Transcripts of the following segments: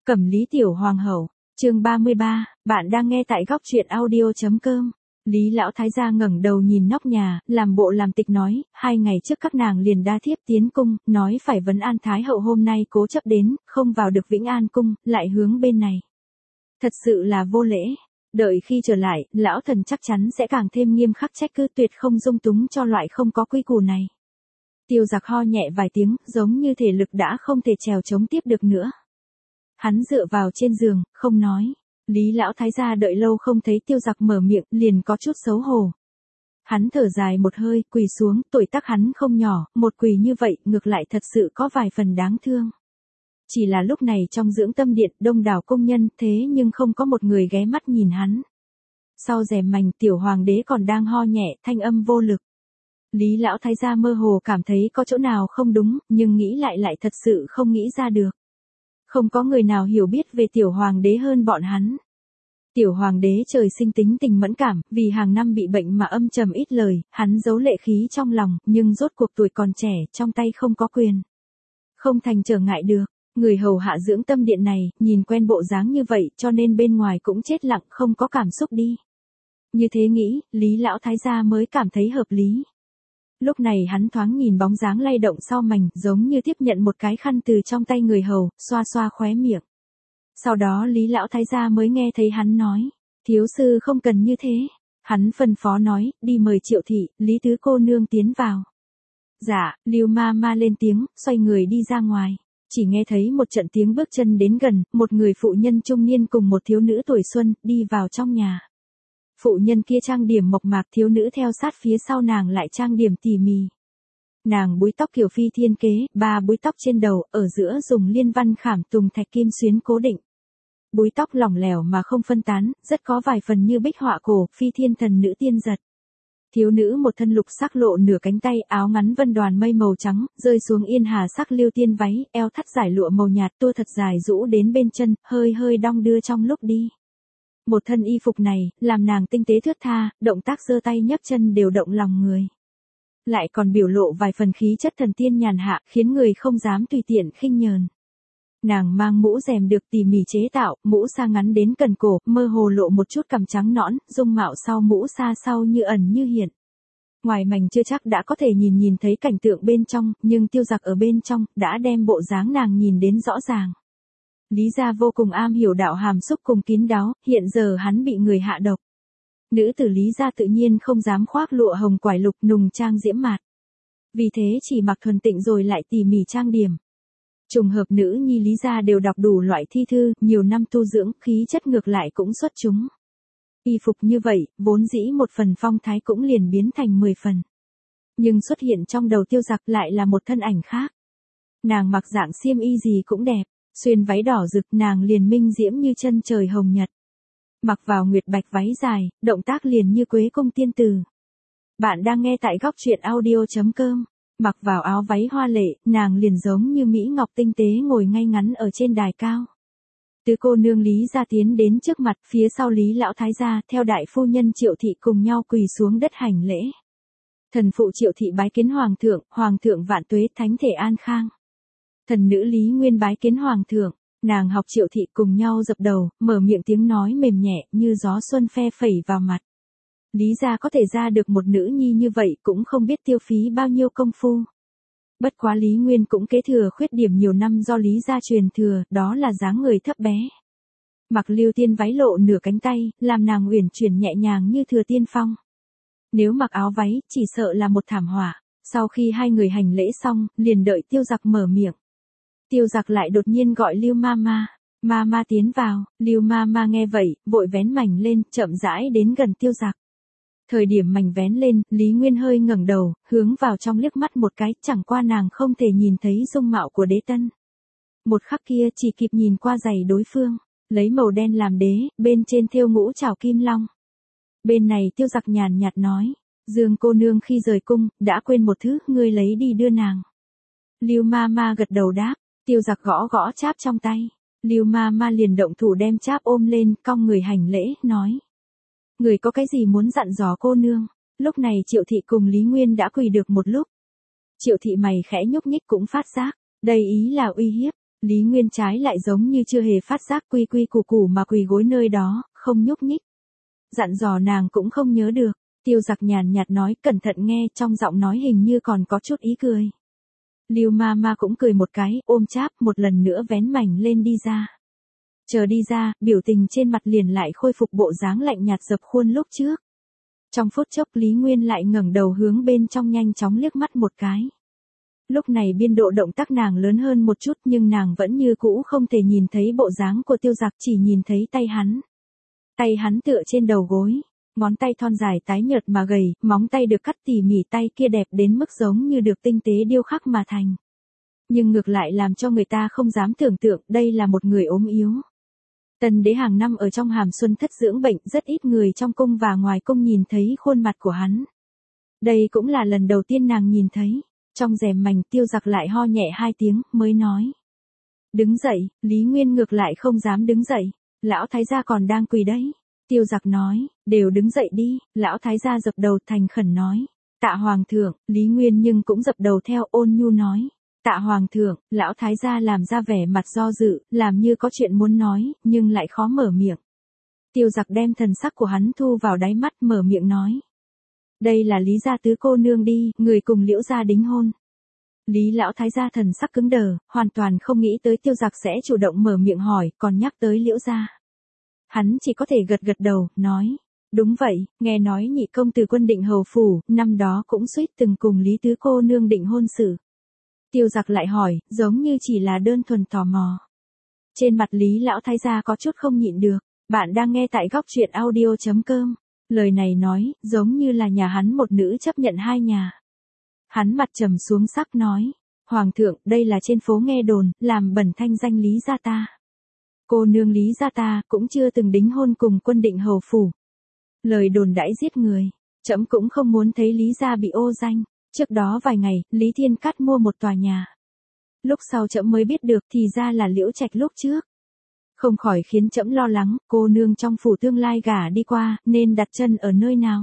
Cẩm Lý Tiểu Hoàng hậu, chương 33, bạn đang nghe tại góc truyện audio.com. Lý lão thái gia ngẩng đầu nhìn nóc nhà, làm bộ làm tịch nói, 2 ngày trước các nàng liền đa thiếp tiến cung, nói phải vấn an thái hậu hôm nay cố chấp đến, không vào được Vĩnh An cung, lại hướng bên này. Thật sự là vô lễ. Đợi khi trở lại, lão thần chắc chắn sẽ càng thêm nghiêm khắc trách cứ, tuyệt không dung túng cho loại không có quy củ này. Tiêu Giặc ho nhẹ vài tiếng, giống như thể lực đã không thể trèo chống tiếp được nữa. Hắn dựa vào trên giường, không nói. Lý lão thái gia đợi lâu không thấy Tiêu Giặc mở miệng, liền có chút xấu hổ. Hắn thở dài một hơi, quỳ xuống, tuổi tác hắn không nhỏ, một quỳ như vậy, ngược lại thật sự có vài phần đáng thương. Chỉ là lúc này trong dưỡng tâm điện, đông đảo công nhân, thế nhưng không có một người ghé mắt nhìn hắn. Sau rèm mành, tiểu hoàng đế còn đang ho nhẹ, thanh âm vô lực. Lý lão thái gia mơ hồ cảm thấy có chỗ nào không đúng, nhưng nghĩ lại thật sự không nghĩ ra được. Không có người nào hiểu biết về tiểu hoàng đế hơn bọn hắn. Tiểu hoàng đế trời sinh tính tình mẫn cảm, vì hàng năm bị bệnh mà âm trầm ít lời, hắn giấu lệ khí trong lòng, nhưng rốt cuộc tuổi còn trẻ, trong tay không có quyền. Không thành trở ngại được, người hầu hạ dưỡng tâm điện này, nhìn quen bộ dáng như vậy, cho nên bên ngoài cũng chết lặng, không có cảm xúc đi. Như thế nghĩ, Lý lão thái gia mới cảm thấy hợp lý. Lúc này hắn thoáng nhìn bóng dáng lay động sau mành, giống như tiếp nhận một cái khăn từ trong tay người hầu, xoa xoa khóe miệng. Sau đó Lý lão thái gia mới nghe thấy hắn nói, thiếu sư không cần như thế. Hắn phân phó nói, đi mời Triệu thị, Lý tứ cô nương tiến vào. Dạ, Lưu ma ma lên tiếng, xoay người đi ra ngoài. Chỉ nghe thấy một trận tiếng bước chân đến gần, một người phụ nhân trung niên cùng một thiếu nữ tuổi xuân, đi vào trong nhà. Phụ nhân kia trang điểm mộc mạc, thiếu nữ theo sát phía sau nàng lại trang điểm tỉ mỉ. Nàng búi tóc kiểu phi thiên kế, 3 búi tóc trên đầu, ở giữa dùng liên văn khảm tùng thạch kim xuyến cố định. Búi tóc lỏng lẻo mà không phân tán, rất có vài phần như bích họa cổ, phi thiên thần nữ tiên giật. Thiếu nữ một thân lục sắc lộ nửa cánh tay, áo ngắn vân đoàn mây màu trắng, rơi xuống yên hà sắc liêu tiên váy, eo thắt giải lụa màu nhạt tua thật dài rũ đến bên chân, hơi đong đưa trong lúc đi. Một thân y phục này, làm nàng tinh tế thướt tha, động tác giơ tay nhấc chân đều động lòng người. Lại còn biểu lộ vài phần khí chất thần tiên nhàn hạ, khiến người không dám tùy tiện khinh nhờn. Nàng mang mũ rèm được tỉ mỉ chế tạo, mũ sa ngắn đến cần cổ, mơ hồ lộ một chút cằm trắng nõn, dung mạo sau mũ sa sau như ẩn như hiện. Ngoài mảnh chưa chắc đã có thể nhìn thấy cảnh tượng bên trong, nhưng Tiêu Giặc ở bên trong, đã đem bộ dáng nàng nhìn đến rõ ràng. Lý gia vô cùng am hiểu đạo hàm xúc cùng kín đáo, hiện giờ hắn bị người hạ độc. Nữ tử Lý gia tự nhiên không dám khoác lụa hồng quải lục nùng trang diễm mạt. Vì thế chỉ mặc thuần tịnh rồi lại tỉ mỉ trang điểm. Trùng hợp nữ nhi Lý gia đều đọc đủ loại thi thư, nhiều năm tu dưỡng, khí chất ngược lại cũng xuất chúng. Y phục như vậy, vốn dĩ một phần phong thái cũng liền biến thành 10 phần. Nhưng xuất hiện trong đầu Tiêu Giặc lại là một thân ảnh khác. Nàng mặc dạng xiêm y gì cũng đẹp, xuyên váy đỏ rực, nàng liền minh diễm như chân trời hồng nhật. Mặc vào nguyệt bạch váy dài, động tác liền như Quế cung tiên tử. Bạn đang nghe tại góc truyện audio.com. Mặc vào áo váy hoa lệ, nàng liền giống như mỹ ngọc tinh tế ngồi ngay ngắn ở trên đài cao. Tứ cô nương Lý gia tiến đến trước mặt, phía sau Lý lão thái gia, theo đại phu nhân Triệu thị cùng nhau quỳ xuống đất hành lễ. Thần phụ Triệu thị bái kiến hoàng thượng vạn tuế, thánh thể an khang. Thần nữ Lý Nguyên bái kiến hoàng thượng, nàng học Triệu thị cùng nhau dập đầu, mở miệng tiếng nói mềm nhẹ như gió xuân phe phẩy vào mặt. Lý gia có thể ra được một nữ nhi như vậy cũng không biết tiêu phí bao nhiêu công phu. Bất quá Lý Nguyên cũng kế thừa khuyết điểm nhiều năm do Lý gia truyền thừa, đó là dáng người thấp bé. Mặc liêu tiên váy lộ nửa cánh tay, làm nàng uyển chuyển nhẹ nhàng như thừa tiên phong. Nếu mặc áo váy, chỉ sợ là một thảm họa. Sau khi hai người hành lễ xong, liền đợi Tiêu Giặc mở miệng. Tiêu Giặc lại đột nhiên gọi Lưu Mama. Mama tiến vào. Lưu Mama nghe vậy, vội vén mảnh lên, chậm rãi đến gần Tiêu Giặc. Thời điểm mảnh vén lên, Lý Nguyên hơi ngẩng đầu, hướng vào trong liếc mắt một cái, chẳng qua nàng không thể nhìn thấy dung mạo của đế tân. Một khắc kia chỉ kịp nhìn qua giày đối phương, lấy màu đen làm đế, bên trên thêu ngũ trảo kim long. Bên này Tiêu Giặc nhàn nhạt nói, Dương cô nương khi rời cung, đã quên một thứ, ngươi lấy đi đưa nàng. Lưu Mama gật đầu đáp, Tiêu Giặc gõ gõ cháp trong tay. Lưu Mama liền động thủ đem cháp ôm lên, cong người hành lễ, nói. Người có cái gì muốn dặn dò cô nương? Lúc này Triệu thị cùng Lý Nguyên đã quỳ được một lúc. Triệu thị mày khẽ nhúc nhích cũng phát giác, đây ý là uy hiếp. Lý Nguyên trái lại giống như chưa hề phát giác quy quy củ củ mà quỳ gối nơi đó, không nhúc nhích. Dặn dò nàng cũng không nhớ được, Tiêu Giặc nhàn nhạt nói cẩn thận nghe, trong giọng nói hình như còn có chút ý cười. Lưu ma ma cũng cười một cái, ôm cháp một lần nữa vén mảnh lên đi ra. Chờ đi ra, biểu tình trên mặt liền lại khôi phục bộ dáng lạnh nhạt dập khuôn lúc trước. Trong phút chốc Lý Nguyên lại ngẩng đầu hướng bên trong nhanh chóng liếc mắt một cái. Lúc này biên độ động tác nàng lớn hơn một chút nhưng nàng vẫn như cũ không thể nhìn thấy bộ dáng của Tiêu Giặc, chỉ nhìn thấy tay hắn. Tay hắn tựa trên đầu gối, ngón tay thon dài tái nhợt mà gầy, móng tay được cắt tỉ mỉ, tay kia đẹp đến mức giống như được tinh tế điêu khắc mà thành. Nhưng ngược lại làm cho người ta không dám tưởng tượng đây là một người ốm yếu. Tần đế hàng năm ở trong hàm xuân thất dưỡng bệnh, rất ít người trong cung và ngoài cung nhìn thấy khuôn mặt của hắn. Đây cũng là lần đầu tiên nàng nhìn thấy. Trong rèm mành Tiêu Giặc lại ho nhẹ 2 tiếng, mới nói. Đứng dậy, Lý Nguyên ngược lại không dám đứng dậy, lão thái gia còn đang quỳ đấy. Tiêu Giặc nói, đều đứng dậy đi, lão thái gia dập đầu thành khẩn nói. Tạ hoàng thượng, Lý Nguyên nhưng cũng dập đầu theo, ôn nhu nói. Tạ hoàng thượng, lão thái gia làm ra vẻ mặt do dự, làm như có chuyện muốn nói, nhưng lại khó mở miệng. Tiêu Giặc đem thần sắc của hắn thu vào đáy mắt, mở miệng nói. Đây là Lý gia tứ cô nương đi, người cùng Liễu gia đính hôn. Lý lão thái gia thần sắc cứng đờ, hoàn toàn không nghĩ tới Tiêu Giặc sẽ chủ động mở miệng hỏi, còn nhắc tới Liễu gia. Hắn chỉ có thể gật gật đầu, nói. Đúng vậy, nghe nói nhị công từ Quân Định hầu phủ, năm đó cũng suýt từng cùng Lý tứ cô nương định hôn sự. Tiêu Giặc lại hỏi, giống như chỉ là đơn thuần tò mò. Trên mặt Lý lão thái gia có chút không nhịn được. Bạn đang nghe tại góc truyện audio.com. Lời này nói, giống như là nhà hắn một nữ chấp nhận hai nhà. Hắn mặt trầm xuống sắc nói. Hoàng thượng, đây là trên phố nghe đồn, làm bẩn thanh danh Lý gia ta. Cô nương Lý gia ta cũng chưa từng đính hôn cùng Quân Định hầu phủ. Lời đồn đãi giết người. Trẫm cũng không muốn thấy Lý gia bị ô danh. Trước đó vài ngày, Lý Thiên Cát mua một tòa nhà. Lúc sau trẫm mới biết được thì ra là Liễu Trạch lúc trước. Không khỏi khiến trẫm lo lắng, cô nương trong phủ tương lai gả đi qua, nên đặt chân ở nơi nào.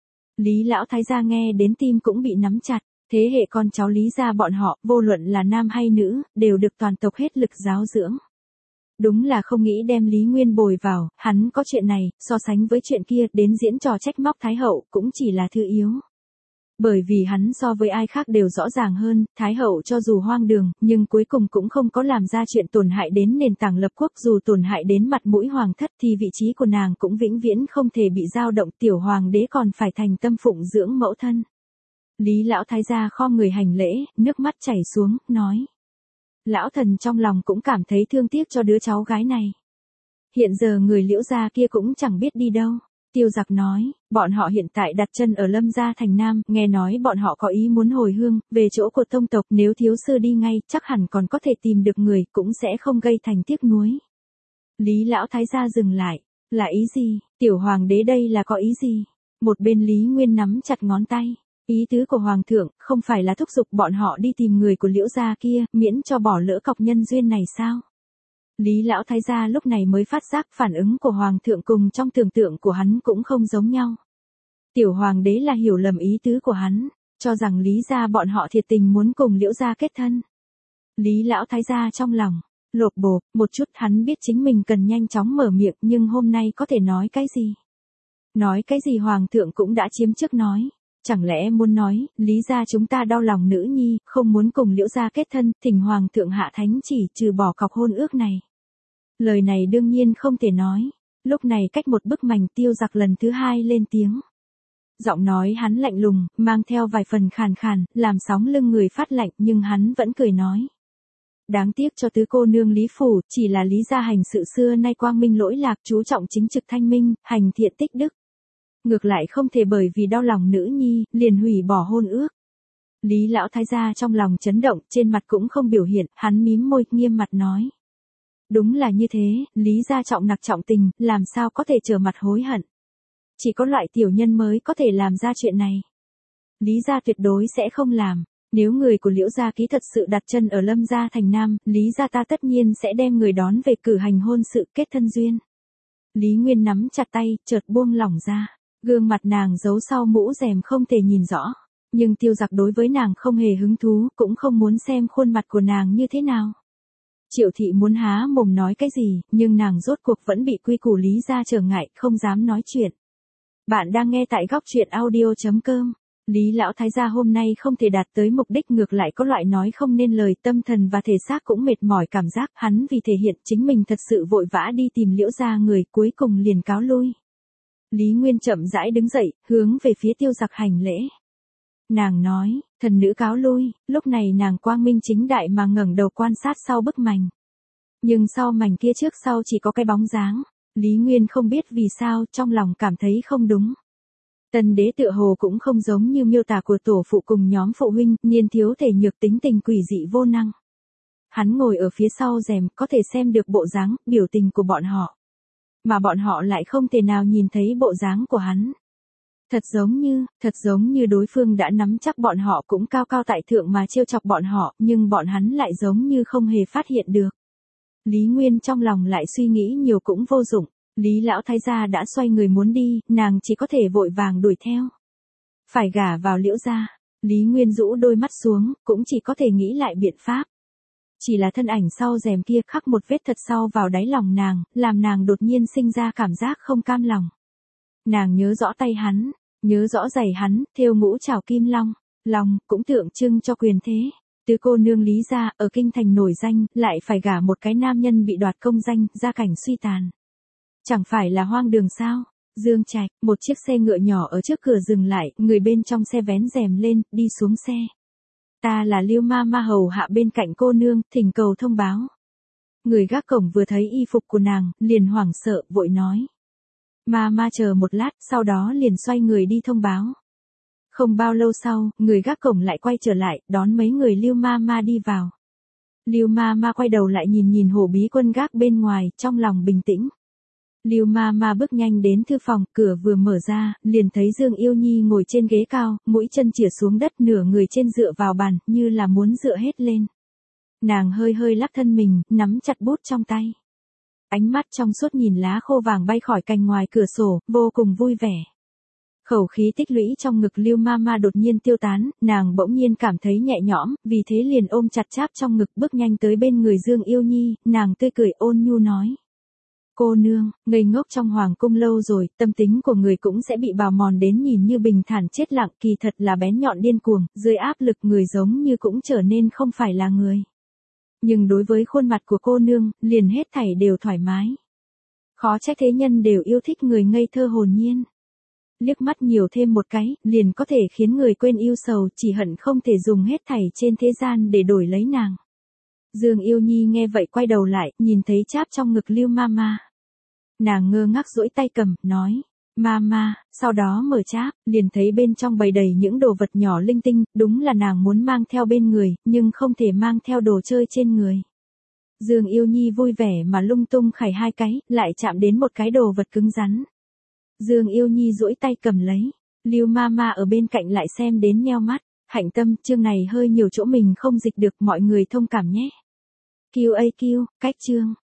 Lý lão thái gia nghe đến tim cũng bị nắm chặt, thế hệ con cháu Lý gia bọn họ, vô luận là nam hay nữ, đều được toàn tộc hết lực giáo dưỡng. Đúng là không nghĩ đem Lý Nguyên bồi vào, hắn có chuyện này, so sánh với chuyện kia, đến diễn trò trách móc Thái hậu, cũng chỉ là thứ yếu. Bởi vì hắn so với ai khác đều rõ ràng hơn, Thái hậu cho dù hoang đường, nhưng cuối cùng cũng không có làm ra chuyện tổn hại đến nền tảng lập quốc, dù tổn hại đến mặt mũi hoàng thất thì vị trí của nàng cũng vĩnh viễn không thể bị dao động, tiểu hoàng đế còn phải thành tâm phụng dưỡng mẫu thân. Lý lão thái gia khom người hành lễ, nước mắt chảy xuống, nói. Lão thần trong lòng cũng cảm thấy thương tiếc cho đứa cháu gái này. Hiện giờ người Liễu gia kia cũng chẳng biết đi đâu. Tiêu Giặc nói, bọn họ hiện tại đặt chân ở Lâm gia thành Nam, nghe nói bọn họ có ý muốn hồi hương, về chỗ của tông tộc, nếu thiếu sư đi ngay, chắc hẳn còn có thể tìm được người, cũng sẽ không gây thành tiếc nuối. Lý lão thái gia dừng lại, là ý gì, tiểu hoàng đế đây là có ý gì? Một bên Lý Nguyên nắm chặt ngón tay, ý tứ của hoàng thượng, không phải là thúc giục bọn họ đi tìm người của Liễu gia kia, miễn cho bỏ lỡ cọc nhân duyên này sao? Lý lão thái gia lúc này mới phát giác phản ứng của hoàng thượng cùng trong tưởng tượng của hắn cũng không giống nhau. Tiểu hoàng đế là hiểu lầm ý tứ của hắn, cho rằng Lý gia bọn họ thiệt tình muốn cùng Liễu gia kết thân. Lý lão thái gia trong lòng lột bột một chút, hắn biết chính mình cần nhanh chóng mở miệng, nhưng hôm nay có thể nói cái gì? Nói cái gì hoàng thượng cũng đã chiếm trước nói. Chẳng lẽ muốn nói, Lý gia chúng ta đau lòng nữ nhi, không muốn cùng Liễu gia kết thân, thỉnh hoàng thượng hạ thánh chỉ trừ bỏ cọc hôn ước này. Lời này đương nhiên không thể nói. Lúc này cách một bức mành, Tiêu Giặc lần thứ hai lên tiếng. Giọng nói hắn lạnh lùng, mang theo vài phần khàn khàn, làm sóng lưng người phát lạnh, nhưng hắn vẫn cười nói. Đáng tiếc cho tứ cô nương Lý phủ, chỉ là Lý gia hành sự xưa nay quang minh lỗi lạc, chú trọng chính trực thanh minh, hành thiện tích đức. Ngược lại không thể bởi vì đau lòng nữ nhi, liền hủy bỏ hôn ước. Lý lão thái gia trong lòng chấn động, trên mặt cũng không biểu hiện, hắn mím môi, nghiêm mặt nói. Đúng là như thế, Lý gia trọng nặc trọng tình, làm sao có thể trở mặt hối hận. Chỉ có loại tiểu nhân mới có thể làm ra chuyện này. Lý gia tuyệt đối sẽ không làm. Nếu người của Liễu gia ký thật sự đặt chân ở Lâm gia thành Nam, Lý gia ta tất nhiên sẽ đem người đón về cử hành hôn sự kết thân duyên. Lý Nguyên nắm chặt tay, chợt buông lỏng ra. Gương mặt nàng giấu sau mũ rèm không thể nhìn rõ. Nhưng Tiêu Giặc đối với nàng không hề hứng thú, cũng không muốn xem khuôn mặt của nàng như thế nào. Triệu thị muốn há mồm nói cái gì, nhưng nàng rốt cuộc vẫn bị quy củ Lý gia trở ngại, không dám nói chuyện. Bạn đang nghe tại góc truyện audio.com. Lý lão thái gia hôm nay không thể đạt tới mục đích, ngược lại có loại nói không nên lời, tâm thần và thể xác cũng mệt mỏi cảm giác, hắn vì thể hiện chính mình thật sự vội vã đi tìm Liễu gia người, cuối cùng liền cáo lui. Lý Nguyên chậm rãi đứng dậy, hướng về phía Tiêu Giặc hành lễ. Nàng nói, thần nữ cáo lui, lúc này nàng quang minh chính đại mà ngẩng đầu quan sát sau bức mành. Nhưng sau mành kia trước sau chỉ có cái bóng dáng. Lý Nguyên không biết vì sao, trong lòng cảm thấy không đúng. Tần đế tựa hồ cũng không giống như miêu tả của tổ phụ cùng nhóm phụ huynh, niên thiếu thể nhược, tính tình quỷ dị vô năng. Hắn ngồi ở phía sau rèm, có thể xem được bộ dáng, biểu tình của bọn họ. Mà bọn họ lại không thể nào nhìn thấy bộ dáng của hắn. Thật giống như đối phương đã nắm chắc bọn họ cũng cao cao tại thượng mà trêu chọc bọn họ, nhưng bọn hắn lại giống như không hề phát hiện được. Lý Nguyên trong lòng lại suy nghĩ nhiều cũng vô dụng. Lý lão thái gia đã xoay người muốn đi, nàng chỉ có thể vội vàng đuổi theo. Phải gả vào Liễu gia. Lý Nguyên rũ đôi mắt xuống, cũng chỉ có thể nghĩ lại biện pháp. Chỉ là thân ảnh sau rèm kia khắc một vết thật sâu vào đáy lòng nàng, làm nàng đột nhiên sinh ra cảm giác không cam lòng. Nàng nhớ rõ tay hắn, nhớ rõ giày hắn, thêu ngũ trảo kim long, long cũng tượng trưng cho quyền thế. Tứ cô nương Lý gia ở kinh thành nổi danh, lại phải gả một cái nam nhân bị đoạt công danh, gia cảnh suy tàn. Chẳng phải là hoang đường sao? Dương Trạch, một chiếc xe ngựa nhỏ ở trước cửa dừng lại, người bên trong xe vén rèm lên, đi xuống xe. Ta là Liêu ma ma hầu hạ bên cạnh cô nương, thỉnh cầu thông báo. Người gác cổng vừa thấy y phục của nàng, liền hoảng sợ, vội nói. Ma ma chờ một lát, sau đó liền xoay người đi thông báo. Không bao lâu sau, người gác cổng lại quay trở lại, đón mấy người Liêu ma ma đi vào. Liêu ma ma quay đầu lại nhìn hổ bí quân gác bên ngoài, trong lòng bình tĩnh. Liêu ma ma bước nhanh đến thư phòng, cửa vừa mở ra, liền thấy Dương Yêu Nhi ngồi trên ghế cao, mũi chân chìa xuống đất, nửa người trên dựa vào bàn, như là muốn dựa hết lên. Nàng hơi hơi lắc thân mình, nắm chặt bút trong tay. Ánh mắt trong suốt nhìn lá khô vàng bay khỏi cành ngoài cửa sổ, vô cùng vui vẻ. Khẩu khí tích lũy trong ngực Liêu ma ma đột nhiên tiêu tán, nàng bỗng nhiên cảm thấy nhẹ nhõm, vì thế liền ôm chặt cháp trong ngực, bước nhanh tới bên người Dương Yêu Nhi, nàng tươi cười ôn nhu nói. Cô nương, ngây ngốc trong hoàng cung lâu rồi, tâm tính của người cũng sẽ bị bào mòn đến nhìn như bình thản chết lặng, kỳ thật là bén nhọn điên cuồng, dưới áp lực người giống như cũng trở nên không phải là người. Nhưng đối với khuôn mặt của cô nương, liền hết thảy đều thoải mái. Khó trách thế nhân đều yêu thích người ngây thơ hồn nhiên. Liếc mắt nhiều thêm một cái, liền có thể khiến người quên yêu sầu, chỉ hận không thể dùng hết thảy trên thế gian để đổi lấy nàng. Dương Yêu Nhi nghe vậy quay đầu lại, nhìn thấy cháp trong ngực Liêu ma ma. Nàng ngơ ngác duỗi tay cầm, nói, ma, sau đó mở cháp, liền thấy bên trong bày đầy những đồ vật nhỏ linh tinh, đúng là nàng muốn mang theo bên người, nhưng không thể mang theo đồ chơi trên người. Dương Yêu Nhi vui vẻ mà lung tung khải hai cái, lại chạm đến một cái đồ vật cứng rắn. Dương Yêu Nhi duỗi tay cầm lấy, Liêu ma ma ở bên cạnh lại xem đến nheo mắt, hạnh tâm, chương này hơi nhiều chỗ mình không dịch được, mọi người thông cảm nhé. QAQ, cách chương.